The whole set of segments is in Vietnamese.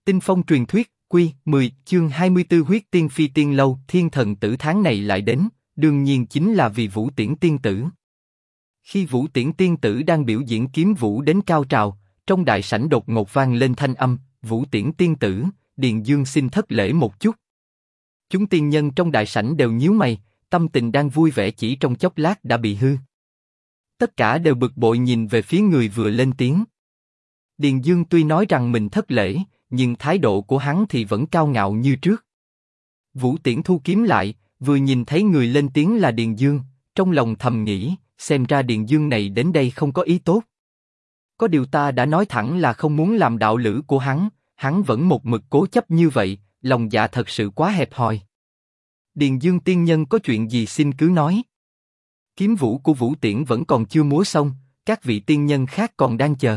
Tinh phong truyền thuyết, Quy 10, chương 24 huyết tiên phi tiên lâu. Thiên thần tử tháng này lại đến, đương nhiên chính là vì Vũ Tiễn tiên tử. Khi Vũ Tiễn tiên tử đang biểu diễn kiếm vũ đến cao trào, trong đại sảnh đột ngột vang lên thanh âm, Vũ Tiễn tiên tử, Điền Dương xin thất lễ một chút. Chúng tiên nhân trong đại sảnh đều nhíu mày, tâm tình đang vui vẻ chỉ trong chốc lát đã bị hư. Tất cả đều bực bội nhìn về phía người vừa lên tiếng. Điền Dương tuy nói rằng mình thất lễ, nhưng thái độ của hắn thì vẫn cao ngạo như trước. Vũ Tiễn thu kiếm lại, vừa nhìn thấy người lên tiếng là Điền Dương, trong lòng thầm nghĩ, xem ra Điền Dương này đến đây không có ý tốt. Có điều ta đã nói thẳng là không muốn làm đạo lữ của hắn vẫn một mực cố chấp như vậy, lòng dạ thật sự quá hẹp hòi. Điền Dương tiên nhân có chuyện gì xin cứ nói. Kiếm vũ của Vũ Tiễn vẫn còn chưa múa xong, các vị tiên nhân khác còn đang chờ.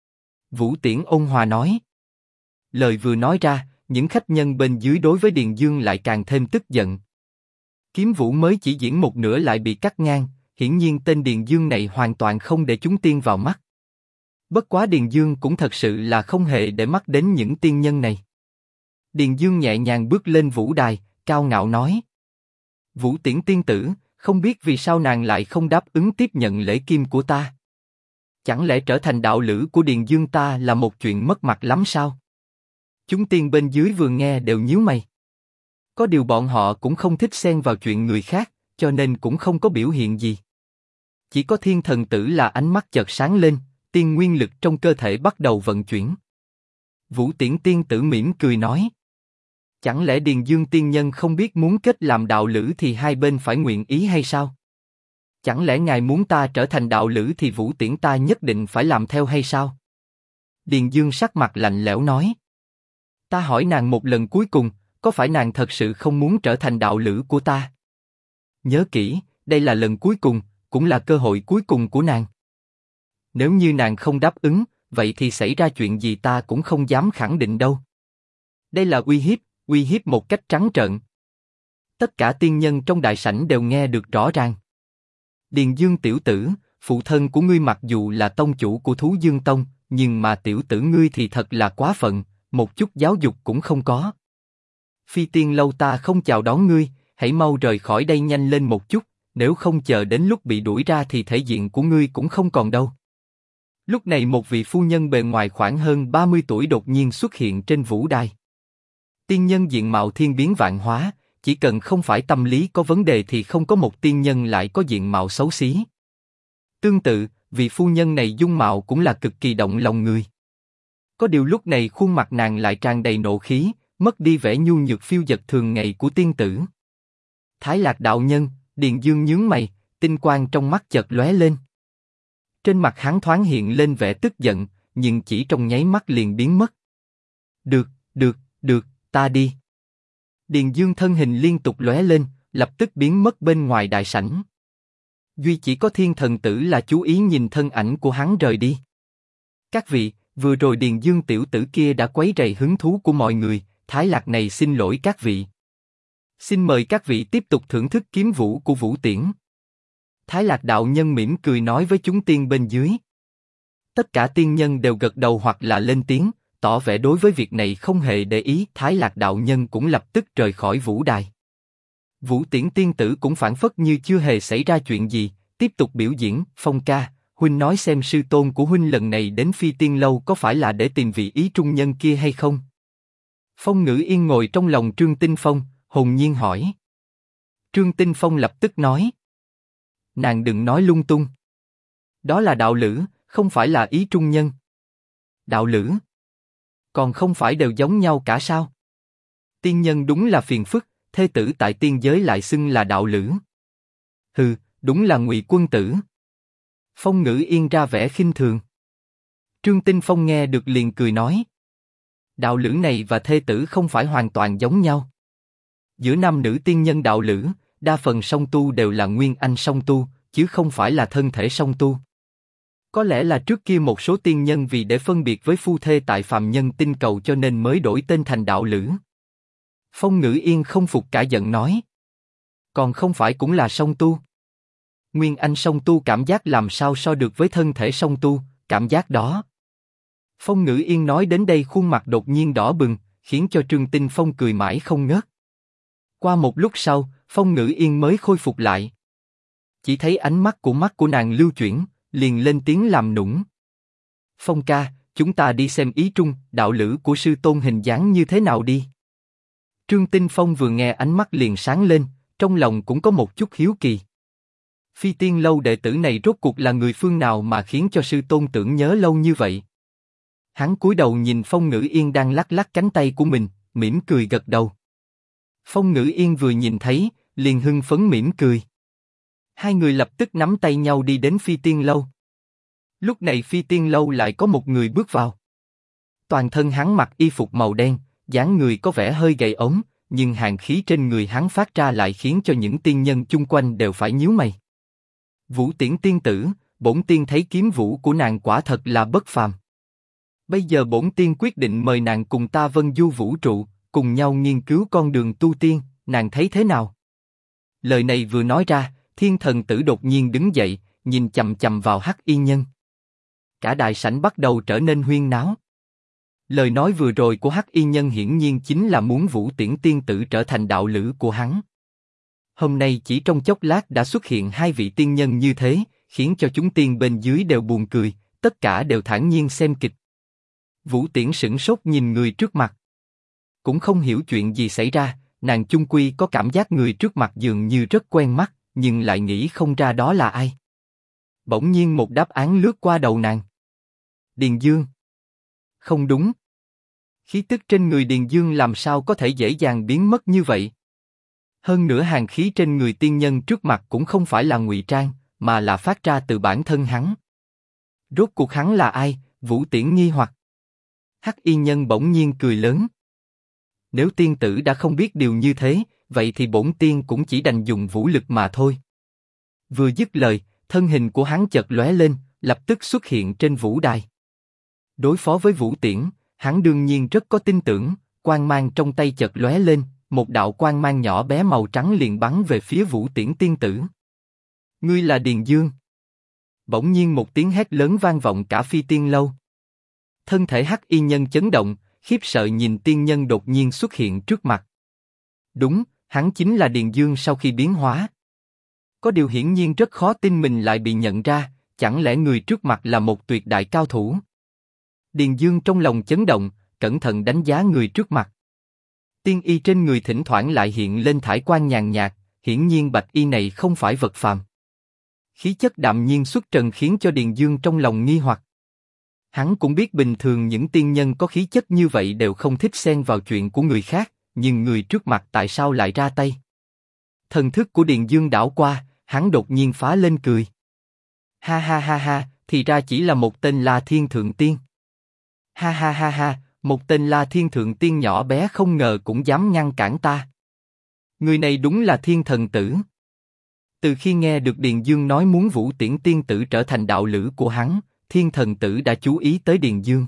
Vũ Tiễn ôn hòa nói. Lời vừa nói ra, những khách nhân bên dưới đối với Điền Dương lại càng thêm tức giận. Kiếm vũ mới chỉ diễn một nửa lại bị cắt ngang, hiển nhiên tên Điền Dương này hoàn toàn không để chúng tiên vào mắt. Bất quá Điền Dương cũng thật sự là không hề để mắt đến những tiên nhân này. Điền Dương nhẹ nhàng bước lên vũ đài, cao ngạo nói. Vũ Tiễn tiên tử, không biết vì sao nàng lại không đáp ứng tiếp nhận lễ kim của ta? Chẳng lẽ trở thành đạo lữ của Điền Dương ta là một chuyện mất mặt lắm sao? Chúng tiên bên dưới vừa nghe đều nhíu mày. Có điều bọn họ cũng không thích xen vào chuyện người khác, cho nên cũng không có biểu hiện gì. Chỉ có Thiên thần tử là ánh mắt chợt sáng lên, tiên nguyên lực trong cơ thể bắt đầu vận chuyển. Vũ Tiễn tiên tử mỉm cười nói. Chẳng lẽ Điền Dương tiên nhân không biết muốn kết làm đạo lữ thì hai bên phải nguyện ý hay sao? Chẳng lẽ ngài muốn ta trở thành đạo lữ thì Vũ Tiễn ta nhất định phải làm theo hay sao? Điền Dương sắc mặt lạnh lẽo nói. Ta hỏi nàng một lần cuối cùng, có phải nàng thật sự không muốn trở thành đạo lữ của ta? Nhớ kỹ, đây là lần cuối cùng, cũng là cơ hội cuối cùng của nàng. Nếu như nàng không đáp ứng, vậy thì xảy ra chuyện gì ta cũng không dám khẳng định đâu. Đây là uy hiếp một cách trắng trợn. Tất cả tiên nhân trong đại sảnh đều nghe được rõ ràng. Điền Dương tiểu tử, phụ thân của ngươi mặc dù là tông chủ của Thú Dương Tông, nhưng mà tiểu tử ngươi thì thật là quá phận, một chút giáo dục cũng không có. Phi tiên lâu ta không chào đón ngươi, hãy mau rời khỏi đây nhanh lên một chút, nếu không chờ đến lúc bị đuổi ra thì thể diện của ngươi cũng không còn đâu. Lúc này một vị phu nhân bề ngoài khoảng hơn 30 tuổi đột nhiên xuất hiện trên vũ đài. Tiên nhân diện mạo thiên biến vạn hóa, chỉ cần không phải tâm lý có vấn đề thì không có một tiên nhân lại có diện mạo xấu xí. Tương tự, vị phu nhân này dung mạo cũng là cực kỳ động lòng người. Có điều lúc này khuôn mặt nàng lại tràn đầy nộ khí, mất đi vẻ nhu nhược phiêu dật thường ngày của tiên tử. Thái Lạc đạo nhân, Điền Dương nhướng mày, tinh quang trong mắt chợt lóe lên. Trên mặt hắn thoáng hiện lên vẻ tức giận, nhưng chỉ trong nháy mắt liền biến mất. Được, ta đi. Điền Dương thân hình liên tục lóe lên, lập tức biến mất bên ngoài đại sảnh. Duy chỉ có Thiên thần tử là chú ý nhìn thân ảnh của hắn rời đi. Các vị, vừa rồi Điền Dương tiểu tử kia đã quấy rầy hứng thú của mọi người, Thái Lạc này xin lỗi các vị. Xin mời các vị tiếp tục thưởng thức kiếm vũ của Vũ Tiễn. Thái Lạc đạo nhân mỉm cười nói với chúng tiên bên dưới. Tất cả tiên nhân đều gật đầu hoặc là lên tiếng, tỏ vẻ đối với việc này không hề để ý. Thái Lạc đạo nhân cũng lập tức rời khỏi vũ đài. Vũ Tiễn tiên tử cũng phảng phất như chưa hề xảy ra chuyện gì, tiếp tục biểu diễn. Phong ca, huynh nói xem sư tôn của huynh lần này đến Phi Tiên lâu có phải là để tìm vị ý trung nhân kia hay không? Phong Ngữ Yên ngồi trong lòng Trương Tinh Phong, hồn nhiên hỏi. Trương Tinh Phong lập tức nói. Nàng đừng nói lung tung. Đó là đạo lữ, không phải là ý trung nhân. Đạo lữ? Còn không phải đều giống nhau cả sao? Tiên nhân đúng là phiền phức, thê tử tại tiên giới lại xưng là đạo lữ. Hừ, đúng là ngụy quân tử. Phong Ngữ Yên ra vẻ khinh thường. Trương Tinh Phong nghe được liền cười nói. Đạo lữ này và thê tử không phải hoàn toàn giống nhau. Giữa nam nữ tiên nhân đạo lữ, đa phần song tu đều là nguyên anh song tu, chứ không phải là thân thể song tu. Có lẽ là trước kia một số tiên nhân vì để phân biệt với phu thê tại phàm nhân tinh cầu cho nên mới đổi tên thành đạo lữ. Phong Ngữ Yên không phục cả giận nói. Còn không phải cũng là song tu. Nguyên anh song tu cảm giác làm sao so được với thân thể song tu, cảm giác đó. Phong Ngữ Yên nói đến đây khuôn mặt đột nhiên đỏ bừng, khiến cho Trương Tinh Phong cười mãi không ngớt. Qua một lúc sau, Phong Ngữ Yên mới khôi phục lại. Chỉ thấy ánh mắt của nàng lưu chuyển, liền lên tiếng làm nũng. Phong ca, chúng ta đi xem ý trung, đạo lữ của sư tôn hình dáng như thế nào đi. Trương Tinh Phong vừa nghe ánh mắt liền sáng lên, trong lòng cũng có một chút hiếu kỳ. Phi Tiên Lâu đệ tử này rốt cuộc là người phương nào mà khiến cho sư tôn tưởng nhớ lâu như vậy? Hắn cúi đầu nhìn Phong Ngữ Yên đang lắc lắc cánh tay của mình, mỉm cười gật đầu. Phong Ngữ Yên vừa nhìn thấy, liền hưng phấn mỉm cười. Hai người lập tức nắm tay nhau đi đến Phi Tiên Lâu. Lúc này Phi Tiên Lâu lại có một người bước vào. Toàn thân hắn mặc y phục màu đen, dáng người có vẻ hơi gầy ốm, nhưng hàn khí trên người hắn phát ra lại khiến cho những tiên nhân chung quanh đều phải nhíu mày. Vũ Tiễn tiên tử, bổn tiên thấy kiếm vũ của nàng quả thật là bất phàm. Bây giờ bổn tiên quyết định mời nàng cùng ta vân du vũ trụ, cùng nhau nghiên cứu con đường tu tiên, nàng thấy thế nào? Lời này vừa nói ra, Thiên Thần Tử đột nhiên đứng dậy, nhìn chằm chằm vào Hắc Y Nhân. Cả đại sảnh bắt đầu trở nên huyên náo. Lời nói vừa rồi của Hắc Y Nhân hiển nhiên chính là muốn Vũ Tiễn tiên tử trở thành đạo lữ của hắn. Hôm nay chỉ trong chốc lát đã xuất hiện hai vị tiên nhân như thế, khiến cho chúng tiên bên dưới đều buồn cười, tất cả đều thản nhiên xem kịch. Vũ Tiễn sửng sốt nhìn người trước mặt. Cũng không hiểu chuyện gì xảy ra, nàng chung quy có cảm giác người trước mặt dường như rất quen mắt, nhưng lại nghĩ không ra đó là ai. Bỗng nhiên một đáp án lướt qua đầu nàng. Điền Dương. Không đúng. Khí tức trên người Điền Dương làm sao có thể dễ dàng biến mất như vậy? Hơn nữa hàn khí trên người tiên nhân trước mặt cũng không phải là ngụy trang, mà là phát ra từ bản thân hắn. Rốt cuộc hắn là ai? Vũ Tiễn nghi hoặc. Hắc Y Nhân bỗng nhiên cười lớn. Nếu tiên tử đã không biết điều như thế, vậy thì bổn tiên cũng chỉ đành dùng vũ lực mà thôi. Vừa dứt lời, thân hình của hắn chợt lóe lên, lập tức xuất hiện trên vũ đài. Đối phó với Vũ Tiễn, hắn đương nhiên rất có tin tưởng, quang mang trong tay chợt lóe lên, một đạo quang mang nhỏ bé màu trắng liền bắn về phía Vũ Tiễn tiên tử. Ngươi là Điền Dương. Bỗng nhiên một tiếng hét lớn vang vọng cả Phi Tiên Lâu. Thân thể Hắc Y Nhân chấn động, khiếp sợ nhìn tiên nhân đột nhiên xuất hiện trước mặt. Đúng, hắn chính là Điền Dương sau khi biến hóa. Có điều hiển nhiên rất khó tin mình lại bị nhận ra, chẳng lẽ người trước mặt là một tuyệt đại cao thủ? Điền Dương trong lòng chấn động, cẩn thận đánh giá người trước mặt. Tiên y trên người thỉnh thoảng lại hiện lên thải quang nhàn nhạt, hiển nhiên bạch y này không phải vật phàm. Khí chất đạm nhiên xuất trần khiến cho Điền Dương trong lòng nghi hoặc. Hắn cũng biết bình thường những tiên nhân có khí chất như vậy đều không thích xen vào chuyện của người khác, nhưng người trước mặt tại sao lại ra tay? Thần thức của Điền Dương đảo qua, hắn đột nhiên phá lên cười. Ha ha ha ha, thì ra chỉ là một tên La Thiên Thượng Tiên. Ha ha ha ha, một tên La Thiên Thượng Tiên nhỏ bé không ngờ cũng dám ngăn cản ta. Người này đúng là Thiên Thần Tử. Từ khi nghe được Điền Dương nói muốn Vũ Tiễn tiên tử trở thành đạo lữ của hắn, Thiên Thần Tử đã chú ý tới Điền Dương.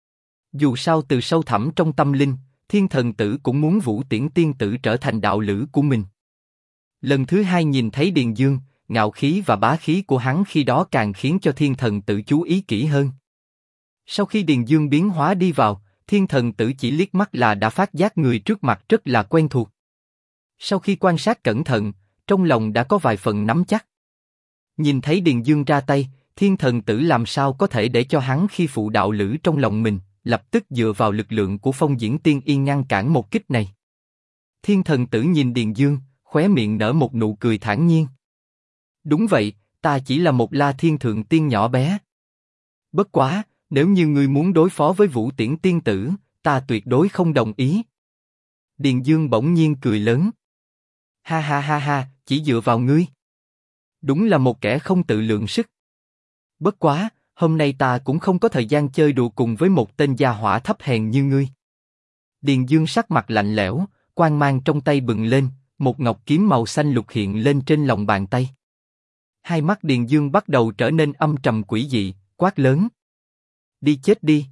Dù sao từ sâu thẳm trong tâm linh, Thiên Thần Tử cũng muốn Vũ Tiễn tiên tử trở thành đạo lữ của mình. Lần thứ hai nhìn thấy Điền Dương, ngạo khí và bá khí của hắn khi đó càng khiến cho Thiên Thần Tử chú ý kỹ hơn. Sau khi Điền Dương biến hóa đi vào, Thiên Thần Tử chỉ liếc mắt là đã phát giác người trước mặt rất là quen thuộc. Sau khi quan sát cẩn thận, trong lòng đã có vài phần nắm chắc. Nhìn thấy Điền Dương ra tay, Thiên Thần Tử làm sao có thể để cho hắn khi phụ đạo lữ trong lòng mình, lập tức dựa vào lực lượng của Phong Diễn Tiên Y ngăn cản một kích này. Thiên Thần Tử nhìn Điền Dương, khóe miệng nở một nụ cười thản nhiên. Đúng vậy, ta chỉ là một La Thiên Thượng Tiên nhỏ bé. Bất quá, nếu như ngươi muốn đối phó với Vũ Tiễn tiên tử, ta tuyệt đối không đồng ý. Điền Dương bỗng nhiên cười lớn. Ha ha ha ha, chỉ dựa vào ngươi. Đúng là một kẻ không tự lượng sức. Bất quá, hôm nay ta cũng không có thời gian chơi đùa cùng với một tên gia hỏa thấp hèn như ngươi. Điền Dương sắc mặt lạnh lẽo, quang mang trong tay bừng lên, một ngọc kiếm màu xanh lục hiện lên trên lòng bàn tay. Hai mắt Điền Dương bắt đầu trở nên âm trầm quỷ dị, quát lớn. Đi chết đi.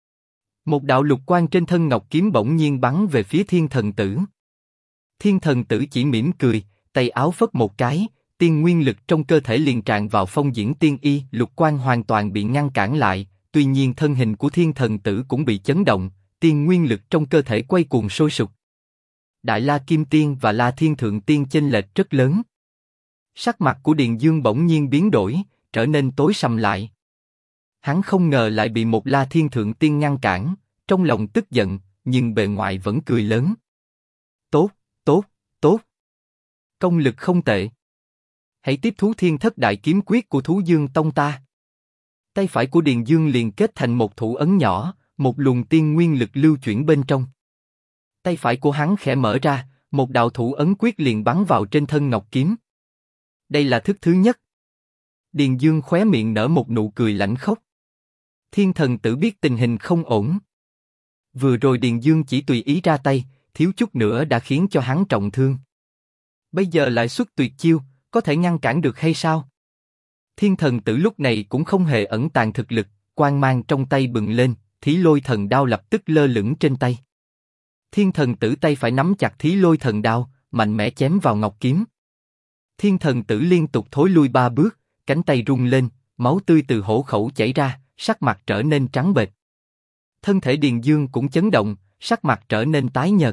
Một đạo lục quang trên thân ngọc kiếm bỗng nhiên bắn về phía Thiên Thần Tử. Thiên Thần Tử chỉ mỉm cười, tay áo phất một cái, tiên nguyên lực trong cơ thể liền tràn vào Phong Diễn Tiên Y, lục quang hoàn toàn bị ngăn cản lại, tuy nhiên thân hình của thiên thần tử cũng bị chấn động, tiên nguyên lực trong cơ thể quay cuồng sôi sục. Đại La Kim Tiên và La Thiên Thượng Tiên chênh lệch rất lớn. Sắc mặt của Điền Dương bỗng nhiên biến đổi, trở nên tối sầm lại. Hắn không ngờ lại bị một La Thiên Thượng Tiên ngăn cản, trong lòng tức giận, nhưng bề ngoài vẫn cười lớn. Tốt, tốt, tốt. Công lực không tệ. Hãy tiếp thú Thiên Thất Đại Kiếm Quyết của Thú Dương Tông ta. Tay phải của Điền Dương liền kết thành một thủ ấn nhỏ, một luồng tiên nguyên lực lưu chuyển bên trong. Tay phải của hắn khẽ mở ra, một đạo thủ ấn quyết liền bắn vào trên thân ngọc kiếm. Đây là thức thứ nhất. Điền Dương khóe miệng nở một nụ cười lãnh khốc. Thiên thần tử biết tình hình không ổn. Vừa rồi Điền Dương chỉ tùy ý ra tay, thiếu chút nữa đã khiến cho hắn trọng thương. Bây giờ lại xuất tuyệt chiêu, có thể ngăn cản được hay sao? Thiên thần tử lúc này cũng không hề ẩn tàng thực lực, quang mang trong tay bừng lên, Thí Lôi Thần Đao lập tức lơ lửng trên tay. Thiên thần tử tay phải nắm chặt Thí Lôi Thần Đao, mạnh mẽ chém vào ngọc kiếm. Thiên thần tử liên tục thối lui 3 bước, cánh tay rung lên, máu tươi từ hổ khẩu chảy ra, sắc mặt trở nên trắng bệch. Thân thể Điền Dương cũng chấn động, sắc mặt trở nên tái nhợt.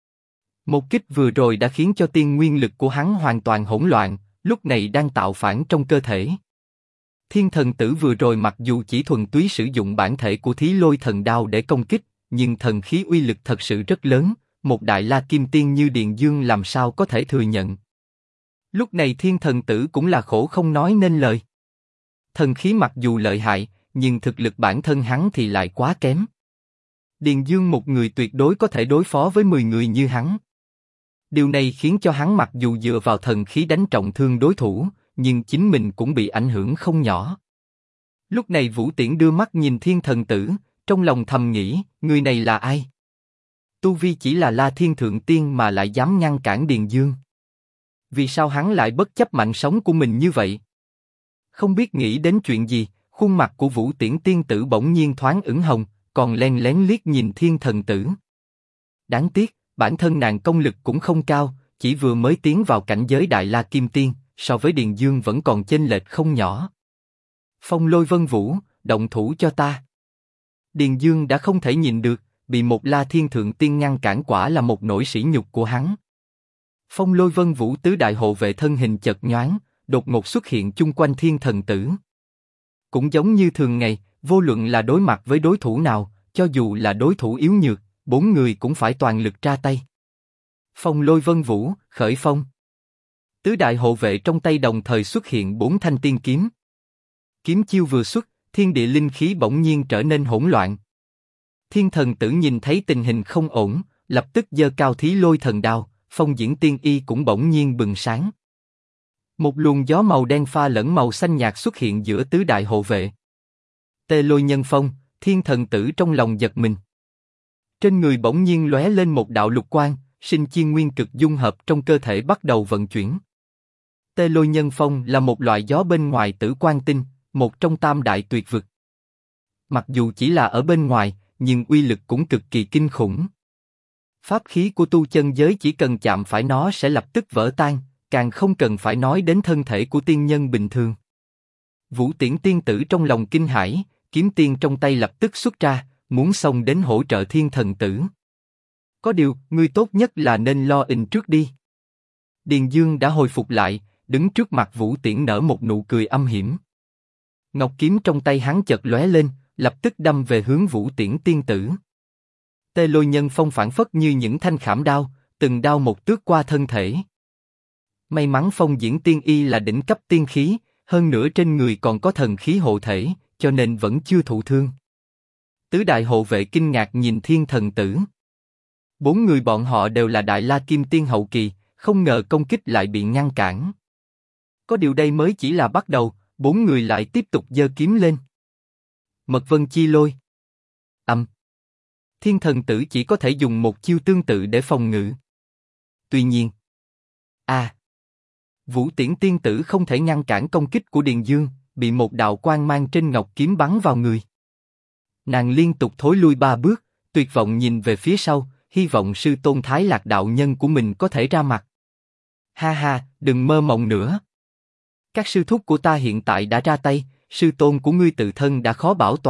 Một kích vừa rồi đã khiến cho tiên nguyên lực của hắn hoàn toàn hỗn loạn, lúc này đang tạo phản trong cơ thể. Thiên thần tử vừa rồi mặc dù chỉ thuần túy sử dụng bản thể của Thí Lôi Thần Đao để công kích, nhưng thần khí uy lực thật sự rất lớn, một đại La Kim Tiên như Điền Dương làm sao có thể thừa nhận. Lúc này thiên thần tử cũng là khổ không nói nên lời. Thần khí mặc dù lợi hại, nhưng thực lực bản thân hắn thì lại quá kém. Điền Dương một người tuyệt đối có thể đối phó với 10 người như hắn. Điều này khiến cho hắn mặc dù dựa vào thần khí đánh trọng thương đối thủ, nhưng chính mình cũng bị ảnh hưởng không nhỏ. Lúc này Vũ Tiễn đưa mắt nhìn thiên thần tử, trong lòng thầm nghĩ, người này là ai? Tu vi chỉ là La Thiên Thượng Tiên mà lại dám ngăn cản Điền Dương. Vì sao hắn lại bất chấp mạng sống của mình như vậy? Không biết nghĩ đến chuyện gì, khuôn mặt của Vũ Tiễn tiên tử bỗng nhiên thoáng ửng hồng, còn len lén liếc nhìn thiên thần tử. Đáng tiếc, bản thân nàng công lực cũng không cao, chỉ vừa mới tiến vào cảnh giới Đại La Kim Tiên, so với Điền Dương vẫn còn chênh lệch không nhỏ. Phong Lôi Vân Vũ, động thủ cho ta. Điền Dương đã không thể nhìn được, bị một La Thiên Thượng Tiên ngăn cản quả là một nỗi sỉ nhục của hắn. Phong Lôi Vân Vũ tứ đại hộ vệ thân hình chợt nhoáng, đột ngột xuất hiện chung quanh thiên thần tử. Cũng giống như thường ngày, vô luận là đối mặt với đối thủ nào, cho dù là đối thủ yếu nhược, 4 người cũng phải toàn lực ra tay. Phong Lôi Vân Vũ, khởi phong. Tứ đại hộ vệ trong tay đồng thời xuất hiện 4 thanh tiên kiếm. Kiếm chiêu vừa xuất, thiên địa linh khí bỗng nhiên trở nên hỗn loạn. Thiên thần tử nhìn thấy tình hình không ổn, lập tức giơ cao Thí Lôi Thần Đao, Phong Diễn Tiên Y cũng bỗng nhiên bừng sáng. Một luồng gió màu đen pha lẫn màu xanh nhạt xuất hiện giữa tứ đại hộ vệ. Tê Lôi Nhân Phong, thiên thần tử trong lòng giật mình. Trên người bỗng nhiên lóe lên một đạo lục quang, sinh chi nguyên cực dung hợp trong cơ thể bắt đầu vận chuyển. Tê Lôi Nhân Phong là một loại gió bên ngoài Tử Quang Tinh, một trong tam đại tuyệt vực. Mặc dù chỉ là ở bên ngoài, nhưng uy lực cũng cực kỳ kinh khủng. Pháp khí của tu chân giới chỉ cần chạm phải nó sẽ lập tức vỡ tan, càng không cần phải nói đến thân thể của tiên nhân bình thường. Vũ Tiễn tiên tử trong lòng kinh hãi, kiếm tiên trong tay lập tức xuất ra, muốn xông đến hỗ trợ thiên thần tử. Có điều, ngươi tốt nhất là nên lo ình trước đi. Điền Dương đã hồi phục lại, đứng trước mặt Vũ Tiễn nở một nụ cười âm hiểm. Ngọc kiếm trong tay hắn chợt lóe lên, lập tức đâm về hướng Vũ Tiễn tiên tử. Tê Lôi Nhân Phong phản phất như những thanh khảm đao, từng đao một tước qua thân thể. May mắn Phong Diễn Tiên Y là đỉnh cấp tiên khí, hơn nữa trên người còn có thần khí hộ thể, cho nên vẫn chưa thụ thương. Tứ đại hộ vệ kinh ngạc nhìn thiên thần tử. 4 người bọn họ đều là Đại La Kim Tiên hậu kỳ, không ngờ công kích lại bị ngăn cản. Có điều đây mới chỉ là bắt đầu, 4 người lại tiếp tục giơ kiếm lên. Mật Vân Chi Lôi. Thiên thần tử chỉ có thể dùng một chiêu tương tự để phòng ngự. Tuy nhiên, Vũ Tiễn tiên tử không thể ngăn cản công kích của Điền Dương, bị một đạo quang mang trên ngọc kiếm bắn vào người. Nàng liên tục thối lui 3 bước, tuyệt vọng nhìn về phía sau, hy vọng sư tôn Thái Lạc đạo nhân của mình có thể ra mặt. Ha ha, đừng mơ mộng nữa. Các sư thúc của ta hiện tại đã ra tay, sư tôn của ngươi tự thân đã khó bảo toàn,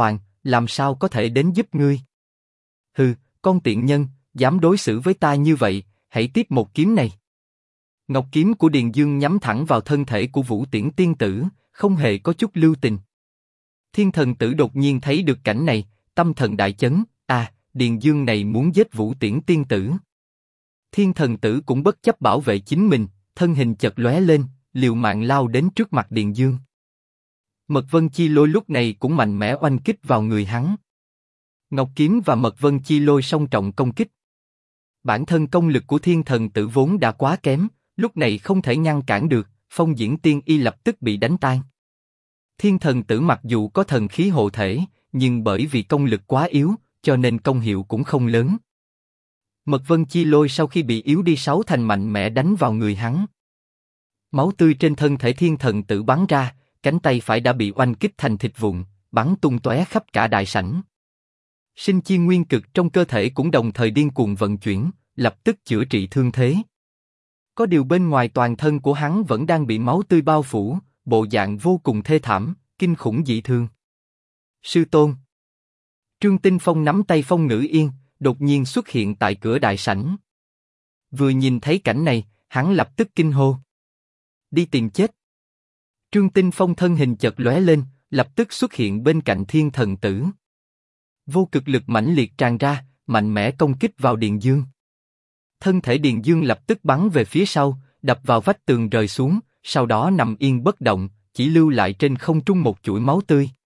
làm sao có thể đến giúp ngươi? Hừ, con tiện nhân, dám đối xử với ta như vậy, hãy tiếp một kiếm này. Ngọc kiếm của Điền Dương nhắm thẳng vào thân thể của Vũ Tiễn tiên tử, không hề có chút lưu tình. Thiên thần tử đột nhiên thấy được cảnh này, tâm thần đại chấn, Điền Dương này muốn giết Vũ Tiễn tiên tử. Thiên thần tử cũng bất chấp bảo vệ chính mình, thân hình chợt lóe lên, liều mạng lao đến trước mặt Điền Dương. Mật Vân Chi Lôi lúc này cũng mạnh mẽ oanh kích vào người hắn. Ngọc kiếm và Mật Vân Chi Lôi song trọng công kích. Bản thân công lực của thiên thần tử vốn đã quá kém, lúc này không thể ngăn cản được, Phong Diễn Tiên Y lập tức bị đánh tan. Thiên thần tử mặc dù có thần khí hộ thể, nhưng bởi vì công lực quá yếu, cho nên công hiệu cũng không lớn. Mật Vân Chi Lôi sau khi bị yếu đi 6 thành mạnh mẽ đánh vào người hắn. Máu tươi trên thân thể thiên thần tử bắn ra, cánh tay phải đã bị oanh kích thành thịt vụn, bắn tung tóe khắp cả đại sảnh. Sinh chi nguyên cực trong cơ thể cũng đồng thời điên cuồng vận chuyển, lập tức chữa trị thương thế. Có điều bên ngoài toàn thân của hắn vẫn đang bị máu tươi bao phủ, bộ dạng vô cùng thê thảm, kinh khủng dị thường. Sư tôn. Trương Tinh Phong nắm tay Phong Ngữ Yên, đột nhiên xuất hiện tại cửa đại sảnh. Vừa nhìn thấy cảnh này, hắn lập tức kinh hô. Đi tìm chết. Trương Tinh Phong thân hình chợt lóe lên, lập tức xuất hiện bên cạnh thiên thần tử. Vô cực lực mãnh liệt tràn ra, mạnh mẽ công kích vào Điền Dương. Thân thể Điền Dương lập tức bắn về phía sau, đập vào vách tường rơi xuống, sau đó nằm yên bất động, chỉ lưu lại trên không trung một chuỗi máu tươi.